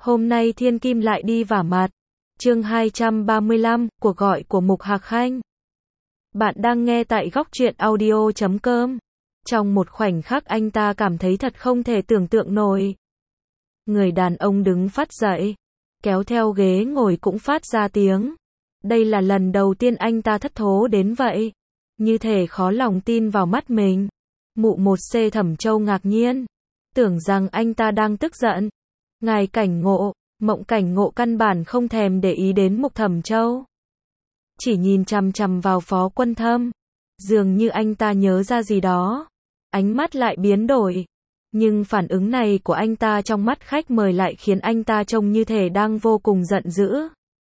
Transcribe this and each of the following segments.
Hôm nay Thiên Kim lại đi vả mặt. Chương 235, cuộc gọi của Mục Hạc Khanh. Bạn đang nghe tại góc truyện audio.com. Trong một khoảnh khắc anh ta cảm thấy thật không thể tưởng tượng nổi. Người đàn ông đứng phát dậy, kéo theo ghế ngồi cũng phát ra tiếng. Đây là lần đầu tiên anh ta thất thố đến vậy. Như thể khó lòng tin vào mắt mình. Mụ 1C Thẩm Châu ngạc nhiên, tưởng rằng anh ta đang tức giận. Ngài Cảnh Ngộ, Mộng Cảnh Ngộ căn bản không thèm để ý đến Mục Thẩm Châu. Chỉ nhìn chằm chằm vào Phó Quân Thâm. Dường như anh ta nhớ ra gì đó. Ánh mắt lại biến đổi. Nhưng phản ứng này của anh ta trong mắt khách mời lại khiến anh ta trông như thể đang vô cùng giận dữ.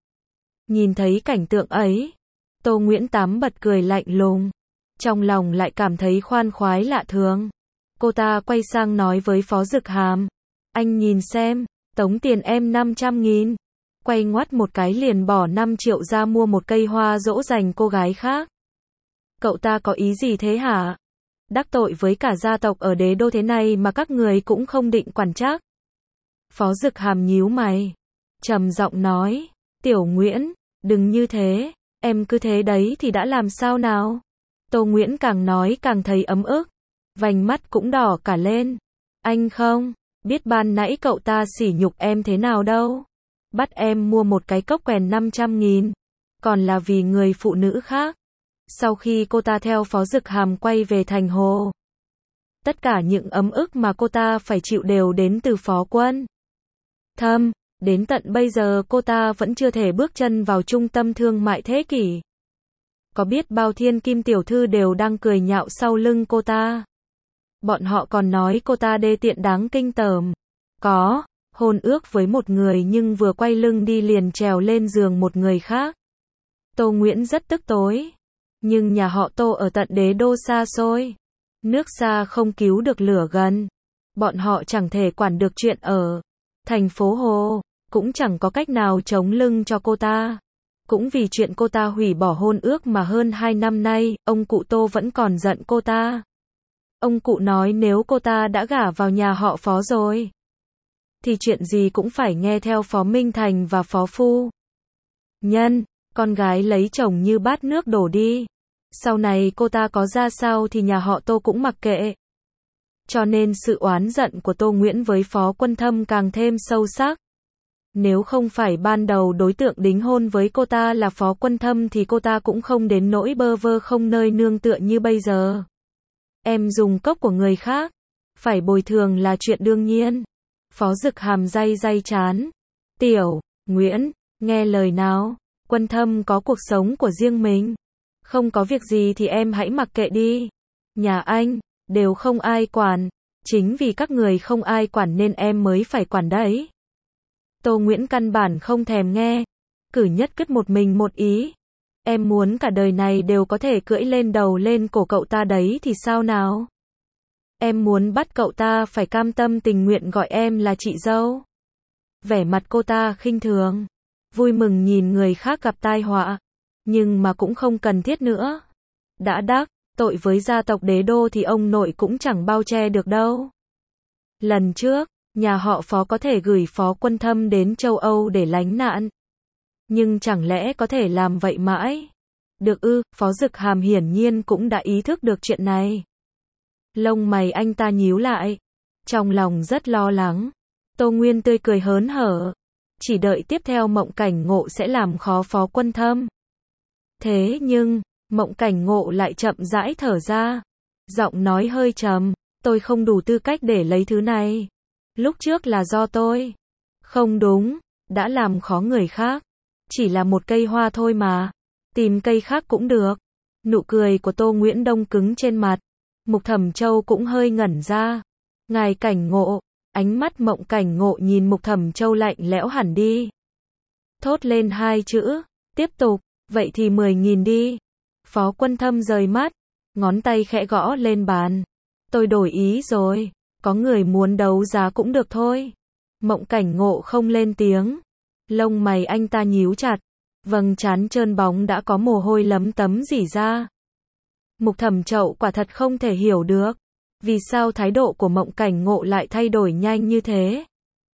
Nhìn thấy cảnh tượng ấy, Tô Nguyễn Tám bật cười lạnh lùng. Trong lòng lại cảm thấy khoan khoái lạ thường. Cô ta quay sang nói với Phó Dực Hàm. Anh nhìn xem, tống tiền em 500.000. Quay ngoắt một cái liền bỏ 5 triệu ra mua một cây hoa dỗ dành cô gái khác. Cậu ta có ý gì thế hả? Đắc tội với cả gia tộc ở đế đô thế này mà các người cũng không định quản trách. Phó Dực Hàm nhíu mày, trầm giọng nói, Tiểu Nguyễn, đừng như thế, em cứ thế đấy thì đã làm sao nào? Tô Nguyễn càng nói càng thấy ấm ức, vành mắt cũng đỏ cả lên. Anh không biết ban nãy cậu ta sỉ nhục em thế nào đâu. Bắt em mua một cái cốc quèn 500.000, còn là vì người phụ nữ khác. Sau khi cô ta theo Phó Dực Hàm quay về thành Hồ, tất cả những ấm ức mà cô ta phải chịu đều đến từ Phó Quân Thâm. Đến tận bây giờ cô ta vẫn chưa thể bước chân vào trung tâm thương mại thế kỷ. Có biết bao thiên kim tiểu thư đều đang cười nhạo sau lưng cô ta. Bọn họ còn nói cô ta đê tiện đáng kinh tởm. Có hôn ước với một người nhưng vừa quay lưng đi liền trèo lên giường một người khác. Tô Nguyễn rất tức tối. Nhưng nhà họ Tô ở tận đế đô xa xôi. Nước xa không cứu được lửa gần. Bọn họ chẳng thể quản được chuyện ở thành phố Hồ. Cũng chẳng có cách nào chống lưng cho cô ta. Cũng vì chuyện cô ta hủy bỏ hôn ước mà hơn 2 năm nay, ông cụ Tô vẫn còn giận cô ta. Ông cụ nói nếu cô ta đã gả vào nhà họ Phó rồi, thì chuyện gì cũng phải nghe theo Phó Minh Thành và Phó Phu Nhân. Con gái lấy chồng như bát nước đổ đi. Sau này cô ta có ra sao thì nhà họ Tô cũng mặc kệ. Cho nên sự oán giận của Tô Nguyễn với Phó Quân Thâm càng thêm sâu sắc. Nếu không phải ban đầu đối tượng đính hôn với cô ta là Phó Quân Thâm thì cô ta cũng không đến nỗi bơ vơ không nơi nương tựa như bây giờ. Em dùng cốc của người khác, phải bồi thường là chuyện đương nhiên. Phó Dực Hàm day chán. Tiểu Nguyễn, nghe lời nào, Quân Thâm có cuộc sống của riêng mình. Không có việc gì thì em hãy mặc kệ đi. Nhà anh, đều không ai quản. Chính vì các người không ai quản nên em mới phải quản đấy. Tô Nguyễn căn bản không thèm nghe. Cử nhất quyết một mình một ý. Em muốn cả đời này đều có thể cưỡi lên đầu lên cổ cậu ta đấy thì sao nào? Em muốn bắt cậu ta phải cam tâm tình nguyện gọi em là chị dâu. Vẻ mặt cô ta khinh thường, vui mừng nhìn người khác gặp tai họa. Nhưng mà cũng không cần thiết nữa. Đã đắc tội với gia tộc đế đô thì ông nội cũng chẳng bao che được đâu. Lần trước, nhà họ Phó có thể gửi Phó Quân Thâm đến châu Âu để lánh nạn. Nhưng chẳng lẽ có thể làm vậy mãi? Được ư? Phó Dực Hàm hiển nhiên cũng đã ý thức được chuyện này. Lông mày anh ta nhíu lại. Trong lòng rất lo lắng. Tô Nguyên tươi cười hớn hở. Chỉ đợi tiếp theo Mộng Cảnh Ngộ sẽ làm khó Phó Quân Thâm. Thế nhưng, Mộng Cảnh Ngộ lại chậm rãi thở ra. Giọng nói hơi trầm. Tôi không đủ tư cách để lấy thứ này. Lúc trước là do tôi. Không đúng, đã làm khó người khác. Chỉ là một cây hoa thôi mà. Tìm cây khác cũng được. Nụ cười của Tô Nguyễn đông cứng trên mặt. Mục Thẩm Châu cũng hơi ngẩn ra. Ngài Cảnh Ngộ. Ánh mắt Mộng Cảnh Ngộ nhìn Mục Thẩm Châu lạnh lẽo hẳn đi. Thốt lên 2 chữ. Tiếp tục. Vậy thì 10.000 đi. Phó Quân Thâm rời mắt. Ngón tay khẽ gõ lên bàn. Tôi đổi ý rồi. Có người muốn đấu giá cũng được thôi. Mộng Cảnh Ngộ không lên tiếng. Lông mày anh ta nhíu chặt. Vầng trán trơn bóng đã có mồ hôi lấm tấm rỉ ra. Mục Thẩm Châu quả thật không thể hiểu được. Vì sao thái độ của Mộng Cảnh Ngộ lại thay đổi nhanh như thế?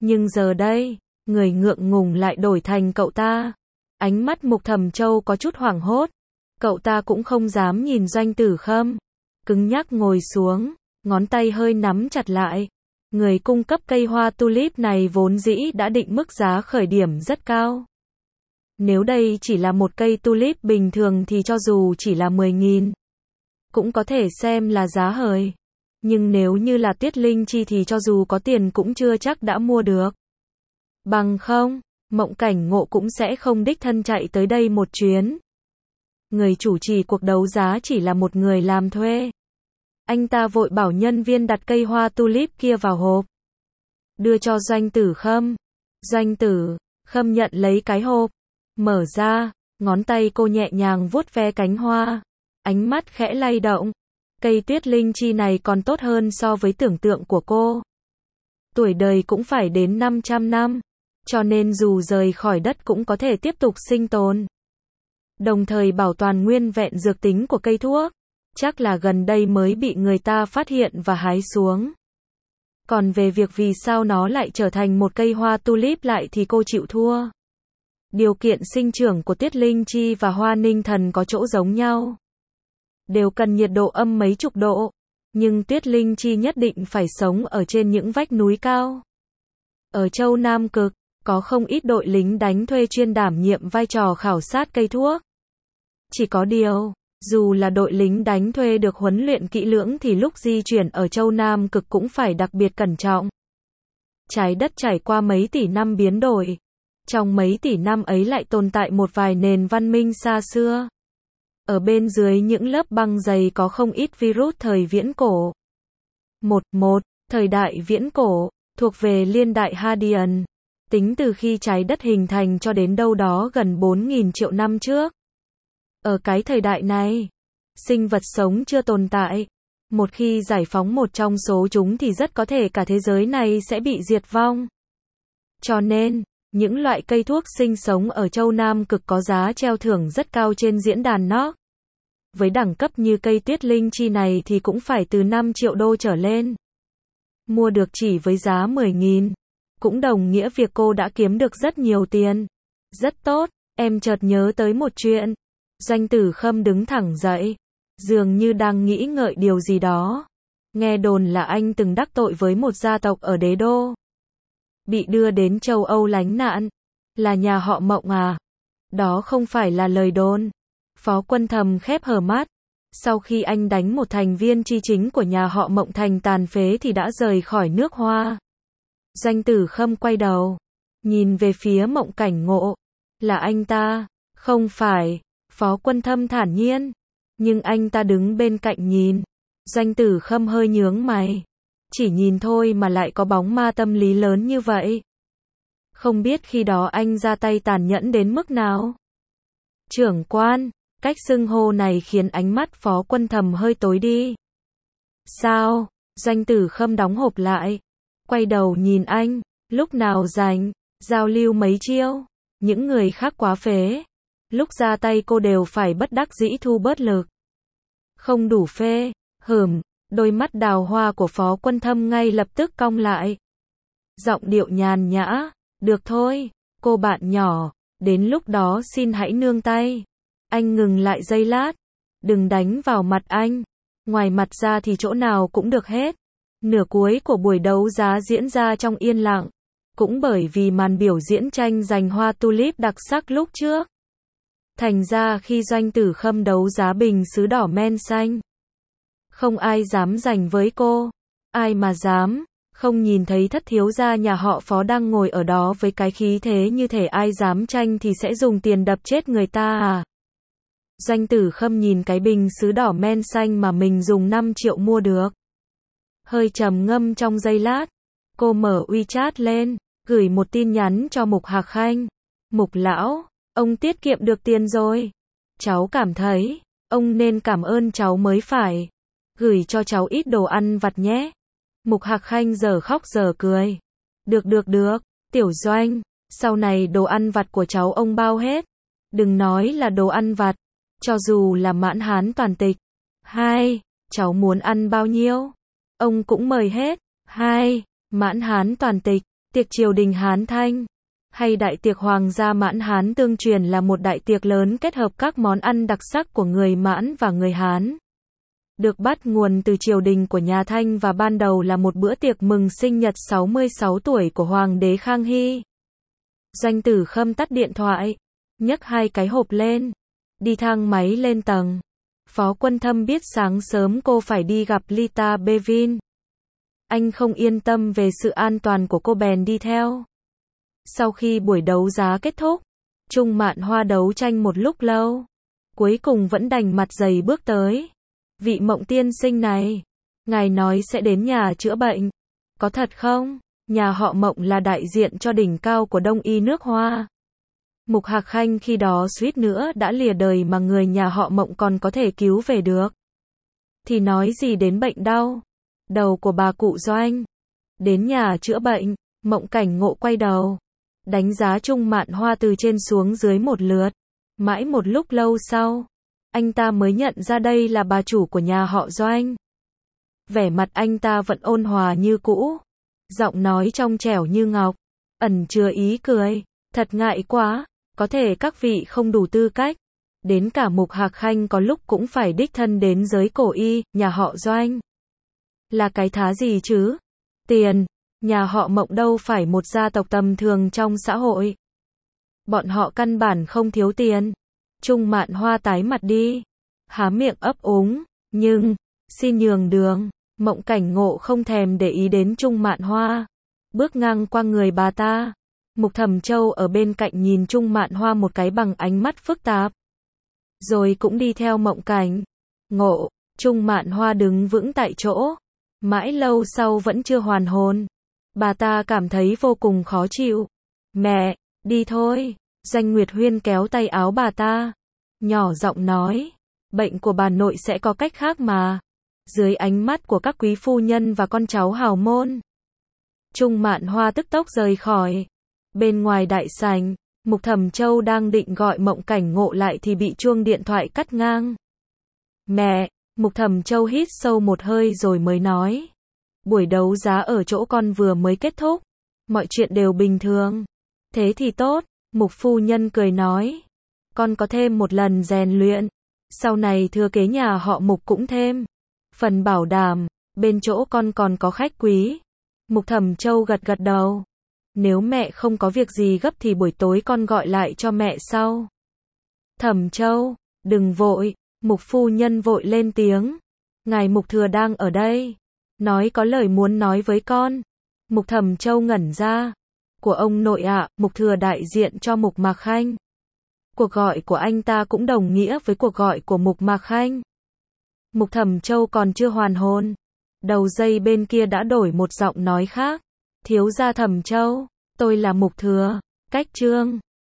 Nhưng giờ đây, người ngượng ngùng lại đổi thành cậu ta. Ánh mắt Mục Thẩm Châu có chút hoảng hốt. Cậu ta cũng không dám nhìn Doanh Tử Khâm. Cứng nhắc ngồi xuống, ngón tay hơi nắm chặt lại. Người cung cấp cây hoa tulip này vốn dĩ đã định mức giá khởi điểm rất cao. Nếu đây chỉ là một cây tulip bình thường thì cho dù chỉ là 10.000, cũng có thể xem là giá hời. Nhưng nếu như là Tuyết Linh Chi thì cho dù có tiền cũng chưa chắc đã mua được. Bằng không, Mộng Cảnh Ngộ cũng sẽ không đích thân chạy tới đây một chuyến. Người chủ trì cuộc đấu giá chỉ là một người làm thuê. Anh ta vội bảo nhân viên đặt cây hoa tulip kia vào hộp, đưa cho Doanh Tử Khâm. Doanh Tử Khâm nhận lấy cái hộp, mở ra, ngón tay cô nhẹ nhàng vuốt ve cánh hoa, ánh mắt khẽ lay động. Cây Tuyết Linh Chi này còn tốt hơn so với tưởng tượng của cô. Tuổi đời cũng phải đến 500 năm, cho nên dù rời khỏi đất cũng có thể tiếp tục sinh tồn. Đồng thời bảo toàn nguyên vẹn dược tính của cây thuốc. Chắc là gần đây mới bị người ta phát hiện và hái xuống. Còn về việc vì sao nó lại trở thành một cây hoa tulip lại thì cô chịu thua. Điều kiện sinh trưởng của Tuyết Linh Chi và hoa ninh thần có chỗ giống nhau. Đều cần nhiệt độ âm mấy chục độ. Nhưng Tuyết Linh Chi nhất định phải sống ở trên những vách núi cao. Ở châu Nam Cực, có không ít đội lính đánh thuê chuyên đảm nhiệm vai trò khảo sát cây thuốc. Chỉ có điều, dù là đội lính đánh thuê được huấn luyện kỹ lưỡng thì lúc di chuyển ở châu Nam Cực cũng phải đặc biệt cẩn trọng. Trái đất trải qua mấy tỷ năm biến đổi. Trong mấy tỷ năm ấy lại tồn tại một vài nền văn minh xa xưa. Ở bên dưới những lớp băng dày có không ít virus thời viễn cổ. Thời đại viễn cổ, thuộc về liên đại Hadian. Tính từ khi trái đất hình thành cho đến đâu đó gần 4.000 triệu năm trước. Ở cái thời đại này, sinh vật sống chưa tồn tại. Một khi giải phóng một trong số chúng thì rất có thể cả thế giới này sẽ bị diệt vong. Cho nên, những loại cây thuốc sinh sống ở châu Nam Cực có giá treo thưởng rất cao trên diễn đàn nó. Với đẳng cấp như cây Tuyết Linh Chi này thì cũng phải từ 5 triệu đô trở lên. Mua được chỉ với giá 10.000. Cũng đồng nghĩa việc cô đã kiếm được rất nhiều tiền. Rất tốt, em chợt nhớ tới một chuyện. Doanh Tử Khâm đứng thẳng dậy, dường như đang nghĩ ngợi điều gì đó. Nghe đồn là anh từng đắc tội với một gia tộc ở đế đô. Bị đưa đến châu Âu lánh nạn. Là nhà họ Mộng à? Đó không phải là lời đồn. Phó Quân Thầm khép hờ mắt. Sau khi anh đánh một thành viên chi chính của nhà họ Mộng thành tàn phế thì đã rời khỏi nước Hoa. Doanh Tử Khâm quay đầu, nhìn về phía Mộng Cảnh Ngộ. Là anh ta? Không phải. Phó Quân Thâm thản nhiên. Nhưng anh ta đứng bên cạnh nhìn. Doanh Tử Khâm hơi nhướng mày. Chỉ nhìn thôi mà lại có bóng ma tâm lý lớn như vậy. Không biết khi đó anh ra tay tàn nhẫn đến mức nào. Trưởng quan, cách xưng hô này khiến ánh mắt Phó Quân Thầm hơi tối đi. Sao? Doanh Tử Khâm đóng hộp lại. Quay đầu nhìn anh. Lúc nào rảnh, giao lưu mấy chiêu. Những người khác quá phế. Lúc ra tay cô đều phải bất đắc dĩ thu bớt lực. Không đủ phê. Đôi mắt đào hoa của Phó Quân Thâm ngay lập tức cong lại. Giọng điệu nhàn nhã. Được thôi, cô bạn nhỏ. Đến lúc đó xin hãy nương tay. Anh ngừng lại giây lát. Đừng đánh vào mặt anh. Ngoài mặt ra thì chỗ nào cũng được hết. Nửa cuối của buổi đấu giá diễn ra trong yên lặng. Cũng bởi vì màn biểu diễn tranh giành hoa tulip đặc sắc lúc trước. Thành ra khi Doanh Tử Khâm đấu giá bình sứ đỏ men xanh, không ai dám giành với cô. Ai mà dám. Không nhìn thấy thất thiếu gia nhà họ Phó đang ngồi ở đó với cái khí thế như thể ai dám tranh thì sẽ dùng tiền đập chết người ta à. Doanh Tử Khâm nhìn cái bình sứ đỏ men xanh mà mình dùng 5 triệu mua được. Hơi trầm ngâm trong giây lát. Cô mở WeChat lên, gửi một tin nhắn cho Mục Hạc Khanh. Mục lão, ông tiết kiệm được tiền rồi. Cháu cảm thấy, ông nên cảm ơn cháu mới phải. Gửi cho cháu ít đồ ăn vặt nhé. Mục Hạc Khanh giờ khóc giờ cười. Được, Tiểu Doanh, sau này đồ ăn vặt của cháu ông bao hết. Đừng nói là đồ ăn vặt, cho dù là mãn hán toàn tịch. Cháu muốn ăn bao nhiêu? Ông cũng mời hết. Mãn hán toàn tịch, Tiệc triều đình Hán Thanh hay đại tiệc Hoàng gia Mãn Hán tương truyền là một đại tiệc lớn kết hợp các món ăn đặc sắc của người Mãn và người Hán. Được bắt nguồn từ triều đình của nhà Thanh và ban đầu là một bữa tiệc mừng sinh nhật 66 tuổi của Hoàng đế Khang Hy. Doanh Tử Khâm tắt điện thoại, nhấc 2 cái hộp lên, đi thang máy lên tầng. Phó Quân Thâm biết sáng sớm cô phải đi gặp Lita Bevin. Anh không yên tâm về sự an toàn của cô bèn đi theo. Sau khi buổi đấu giá kết thúc, Trung Mạn Hoa đấu tranh một lúc lâu, cuối cùng vẫn đành mặt dày bước tới. Vị Mộng tiên sinh này, ngài nói sẽ đến nhà chữa bệnh, có thật không? Nhà họ Mộng là đại diện cho đỉnh cao của Đông y nước Hoa. Mục Hạc Khanh khi đó suýt nữa đã lìa đời mà người nhà họ Mộng còn có thể cứu về được. Thì nói gì đến bệnh đau đầu của bà cụ Doanh. Đến nhà chữa bệnh, Mộng Cảnh Ngộ quay đầu, đánh giá Trung Mạn Hoa từ trên xuống dưới một lượt. Mãi một lúc lâu sau, anh ta mới nhận ra đây là bà chủ của nhà họ Doanh. Vẻ mặt anh ta vẫn ôn hòa như cũ, giọng nói trong trẻo như ngọc, ẩn chứa ý cười. Thật ngại quá, có thể các vị không đủ tư cách. Đến cả Mục Hạc Khanh có lúc cũng phải đích thân đến giới cổ y, nhà họ Doanh. Là cái thá gì chứ? Tiền, nhà họ Mộng đâu phải một gia tộc tầm thường trong xã hội. Bọn họ căn bản không thiếu tiền. Trung Mạn Hoa tái mặt đi, há miệng ấp úng, nhưng, xin nhường đường. Mộng Cảnh Ngộ không thèm để ý đến Trung Mạn Hoa, bước ngang qua người bà ta. Mục Thẩm Châu ở bên cạnh nhìn Trung Mạn Hoa một cái bằng ánh mắt phức tạp, rồi cũng đi theo Mộng Cảnh Ngộ. Trung Mạn Hoa đứng vững tại chỗ, mãi lâu sau vẫn chưa hoàn hồn. Bà ta cảm thấy vô cùng khó chịu. Mẹ, đi thôi. Doanh Nguyệt Huyên kéo tay áo bà ta, nhỏ giọng nói, bệnh của bà nội sẽ có cách khác mà. Dưới ánh mắt của các quý phu nhân và con cháu hào môn, Trung Mạn Hoa tức tốc rời khỏi. Bên ngoài đại sảnh, Mục Thẩm Châu đang định gọi Mộng Cảnh Ngộ lại thì bị chuông điện thoại cắt ngang. Mẹ, Mục Thẩm Châu hít sâu một hơi rồi mới nói, buổi đấu giá ở chỗ con vừa mới kết thúc, mọi chuyện đều bình thường. Thế thì tốt. Mục phu nhân cười nói, con có thêm một lần rèn luyện, sau này thừa kế nhà họ Mục cũng thêm phần bảo đảm, bên chỗ con còn có khách quý. Mục Thẩm Châu gật gật đầu. Nếu mẹ không có việc gì gấp thì buổi tối con gọi lại cho mẹ sau. Thẩm Châu, đừng vội. Mục phu nhân vội lên tiếng, ngài Mục Thừa đang ở đây, nói có lời muốn nói với con. Mục Thẩm Châu ngẩn ra. Của ông nội ạ, Mục Thừa đại diện cho Mục Mạc Khanh. Cuộc gọi của anh ta cũng đồng nghĩa với cuộc gọi của Mục Mạc Khanh. Mục Thẩm Châu còn chưa hoàn hồn, đầu dây bên kia đã đổi một giọng nói khác. Thiếu gia Thẩm Châu, tôi là Mục Thừa, cách Trương.